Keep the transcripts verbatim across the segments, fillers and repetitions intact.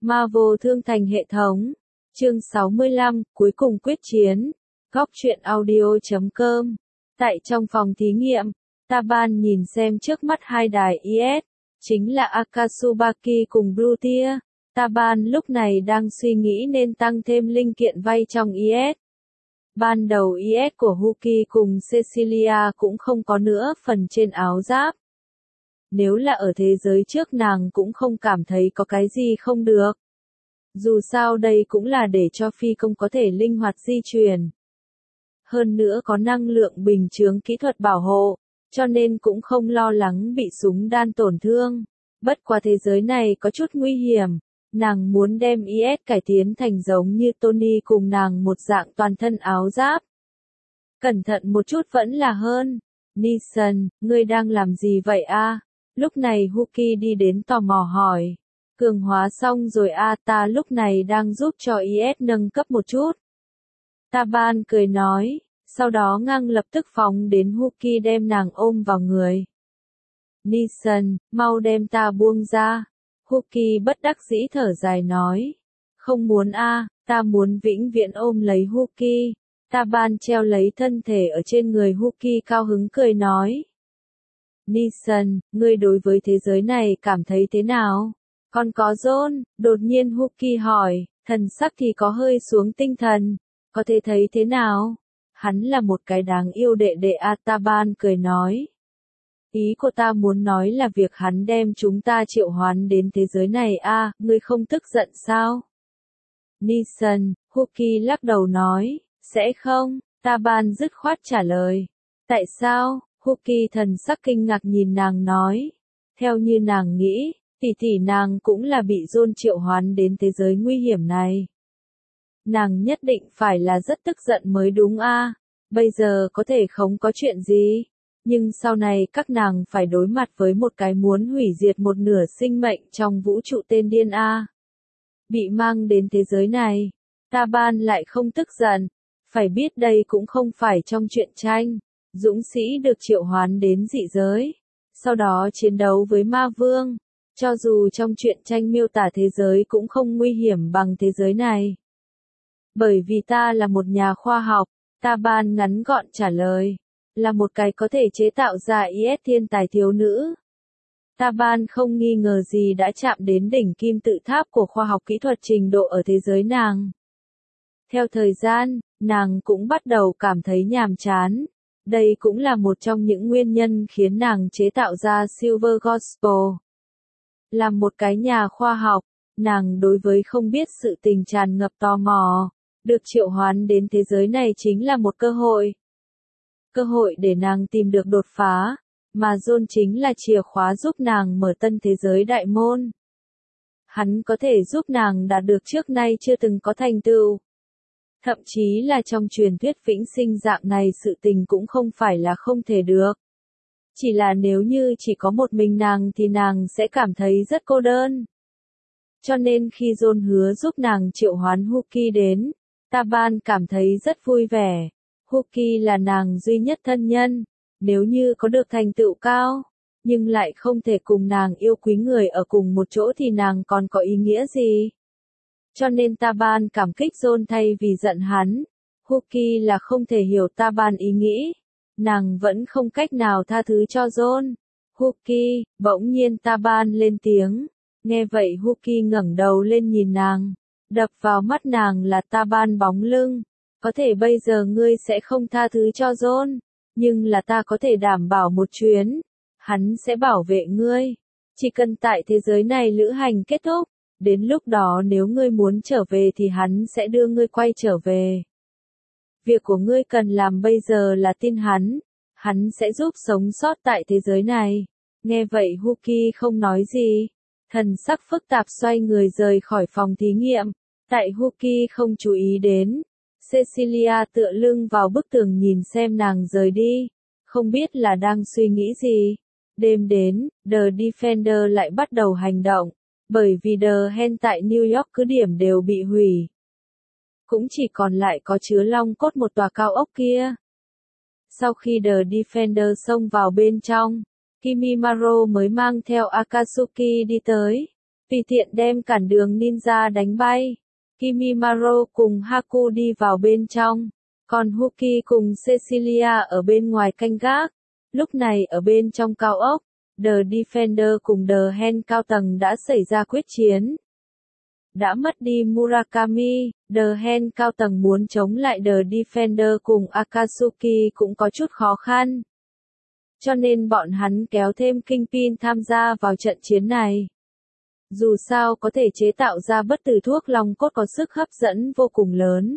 Marvel Thương Thành hệ thống. Chương sáu mươi lăm, cuối cùng quyết chiến. Góc truyện audio chấm com. Tại trong phòng thí nghiệm, Taban nhìn xem trước mắt hai đài i ét, chính là Akasubaki cùng Brutia. Taban lúc này đang suy nghĩ nên tăng thêm linh kiện vay trong i ét. Ban đầu i ét của Huki cùng Cecilia cũng không có nữa phần trên áo giáp. Nếu là ở thế giới trước nàng cũng không cảm thấy có cái gì không được. Dù sao đây cũng là để cho phi công có thể linh hoạt di chuyển. Hơn nữa có năng lượng bình chướng kỹ thuật bảo hộ, cho nên cũng không lo lắng bị súng đan tổn thương. Bất qua thế giới này có chút nguy hiểm, nàng muốn đem i ét cải tiến thành giống như Tony cùng nàng một dạng toàn thân áo giáp. Cẩn thận một chút vẫn là hơn. Neeson, ngươi đang làm gì vậy a? Lúc này Huki đi đến tò mò hỏi. Cường hóa xong rồi a, ta lúc này đang giúp cho i ét nâng cấp một chút. Taban cười nói, sau đó ngang lập tức phóng đến Huki đem nàng ôm vào người. Neeson, mau đem ta buông ra. Huki bất đắc dĩ thở dài nói. Không muốn a, ta muốn vĩnh viễn ôm lấy Huki. Taban treo lấy thân thể ở trên người Huki cao hứng cười nói. Neeson, ngươi đối với thế giới này cảm thấy thế nào? Còn có John, đột nhiên Huki hỏi, thần sắc thì có hơi xuống tinh thần. Có thể thấy thế nào? Hắn là một cái đáng yêu đệ đệ a. Taban cười nói. Ý của ta muốn nói là việc hắn đem chúng ta triệu hoán đến thế giới này a, ngươi không tức giận sao? Neeson, Huki lắc đầu nói, sẽ không, Taban dứt khoát trả lời. Tại sao? Huki thần sắc kinh ngạc nhìn nàng nói. Theo như nàng nghĩ, tỷ tỷ nàng cũng là bị John triệu hoán đến thế giới nguy hiểm này. Nàng nhất định phải là rất tức giận mới đúng a. Bây giờ có thể không có chuyện gì. Nhưng sau này các nàng phải đối mặt với một cái muốn hủy diệt một nửa sinh mệnh trong vũ trụ tên điên a. Bị mang đến thế giới này, Taban lại không tức giận. Phải biết đây cũng không phải trong truyện tranh. Dũng sĩ được triệu hoán đến dị giới, sau đó chiến đấu với ma vương. Cho dù trong truyện tranh miêu tả thế giới cũng không nguy hiểm bằng thế giới này. Bởi vì ta là một nhà khoa học, Taban ngắn gọn trả lời. Là một cái có thể chế tạo ra i ét thiên tài thiếu nữ. Taban không nghi ngờ gì đã chạm đến đỉnh kim tự tháp của khoa học kỹ thuật trình độ ở thế giới nàng. Theo thời gian, nàng cũng bắt đầu cảm thấy nhàm chán. Đây cũng là một trong những nguyên nhân khiến nàng chế tạo ra Silver Gospel. Là một cái nhà khoa học, nàng đối với không biết sự tình tràn ngập tò mò. Được triệu hoán đến thế giới này chính là một cơ hội. Cơ hội để nàng tìm được đột phá, mà John chính là chìa khóa giúp nàng mở tân thế giới đại môn. Hắn có thể giúp nàng đạt được trước nay chưa từng có thành tựu. Thậm chí là trong truyền thuyết vĩnh sinh dạng này sự tình cũng không phải là không thể được. Chỉ là nếu như chỉ có một mình nàng thì nàng sẽ cảm thấy rất cô đơn. Cho nên khi John hứa giúp nàng triệu hoán Huki đến, Taban cảm thấy rất vui vẻ. Huki là nàng duy nhất thân nhân, nếu như có được thành tựu cao, nhưng lại không thể cùng nàng yêu quý người ở cùng một chỗ thì nàng còn có ý nghĩa gì? Cho nên Taban cảm kích John thay vì giận hắn. Huki là không thể hiểu Taban ý nghĩ. Nàng vẫn không cách nào tha thứ cho John. Huki, bỗng nhiên Taban lên tiếng. Nghe vậy Huki ngẩng đầu lên nhìn nàng. Đập vào mắt nàng là Taban bóng lưng. Có thể bây giờ ngươi sẽ không tha thứ cho John. Nhưng là ta có thể đảm bảo một chuyến. Hắn sẽ bảo vệ ngươi. Chỉ cần tại thế giới này lữ hành kết thúc. Đến lúc đó nếu ngươi muốn trở về thì hắn sẽ đưa ngươi quay trở về. Việc của ngươi cần làm bây giờ là tin hắn. Hắn sẽ giúp sống sót tại thế giới này. Nghe vậy Huki không nói gì. Thần sắc phức tạp xoay người rời khỏi phòng thí nghiệm. Tại Huki không chú ý đến. Cecilia tựa lưng vào bức tường nhìn xem nàng rời đi. Không biết là đang suy nghĩ gì. Đêm đến, The Defender lại bắt đầu hành động. Bởi vì The Hen tại New York cứ điểm đều bị hủy. Cũng chỉ còn lại có chứa long cốt một tòa cao ốc kia. Sau khi The Defender xông vào bên trong, Kimimaro mới mang theo Akatsuki đi tới. tùy tiện đem cản đường ninja đánh bay. Kimimaro cùng Haku đi vào bên trong, còn Huki cùng Cecilia ở bên ngoài canh gác. Lúc này ở bên trong cao ốc, The Defender cùng The Hand cao tầng đã xảy ra quyết chiến. Đã mất đi Murakami, The Hand cao tầng muốn chống lại The Defender cùng Akatsuki cũng có chút khó khăn. Cho nên bọn hắn kéo thêm Kingpin tham gia vào trận chiến này. Dù sao có thể chế tạo ra bất tử thuốc long cốt có sức hấp dẫn vô cùng lớn.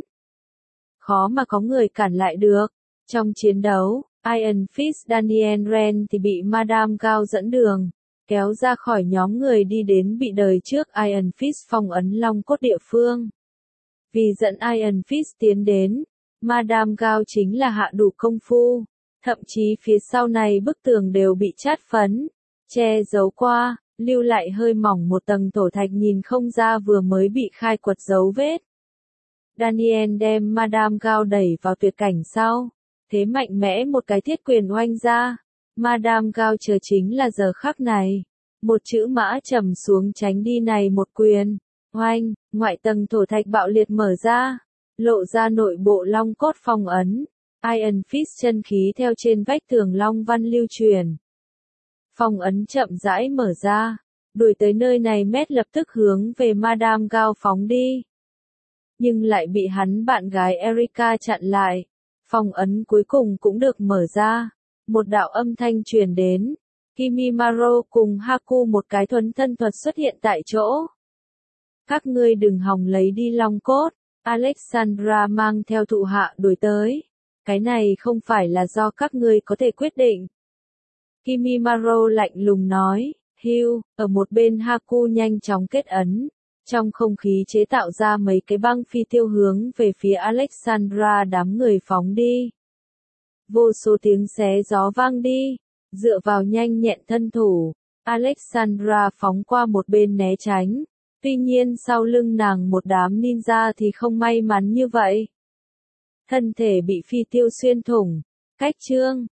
Khó mà có người cản lại được. Trong chiến đấu, Iron Fist Daniel Ren thì bị Madame Gao dẫn đường, kéo ra khỏi nhóm người đi đến bị đời trước Iron Fist phong ấn long cốt địa phương. Vì dẫn Iron Fist tiến đến, Madame Gao chính là hạ đủ công phu, thậm chí phía sau này bức tường đều bị chát phấn, che giấu qua, lưu lại hơi mỏng một tầng thổ thạch nhìn không ra vừa mới bị khai quật dấu vết. Daniel đem Madame Gao đẩy vào tuyệt cảnh sau, thế mạnh mẽ một cái thiết quyền oanh ra. Madame Gao chờ chính là giờ khắc này. Một chữ mã trầm xuống tránh đi này một quyền. Oanh, ngoại tầng thổ thạch bạo liệt mở ra. Lộ ra nội bộ long cốt phong ấn. Iron Fist chân khí theo trên vách tường long văn lưu truyền. Phong ấn chậm rãi mở ra. Đuổi tới nơi này mét lập tức hướng về Madame Gao phóng đi. Nhưng lại bị hắn bạn gái Erika chặn lại. Phong ấn cuối cùng cũng được mở ra. Một đạo âm thanh truyền đến. Kimimaro cùng Haku một cái thuấn thân thuật xuất hiện tại chỗ. Các ngươi đừng hòng lấy đi long cốt. Alexandra mang theo thụ hạ đuổi tới. Cái này không phải là do các ngươi có thể quyết định. Kimimaro lạnh lùng nói. Hugh, ở một bên Haku nhanh chóng kết ấn. Trong không khí chế tạo ra mấy cái băng phi tiêu hướng về phía Alexandra đám người phóng đi. Vô số tiếng xé gió vang đi, dựa vào nhanh nhẹn thân thủ, Alexandra phóng qua một bên né tránh, tuy nhiên sau lưng nàng một đám ninja thì không may mắn như vậy. Thân thể bị phi tiêu xuyên thủng, cách chương,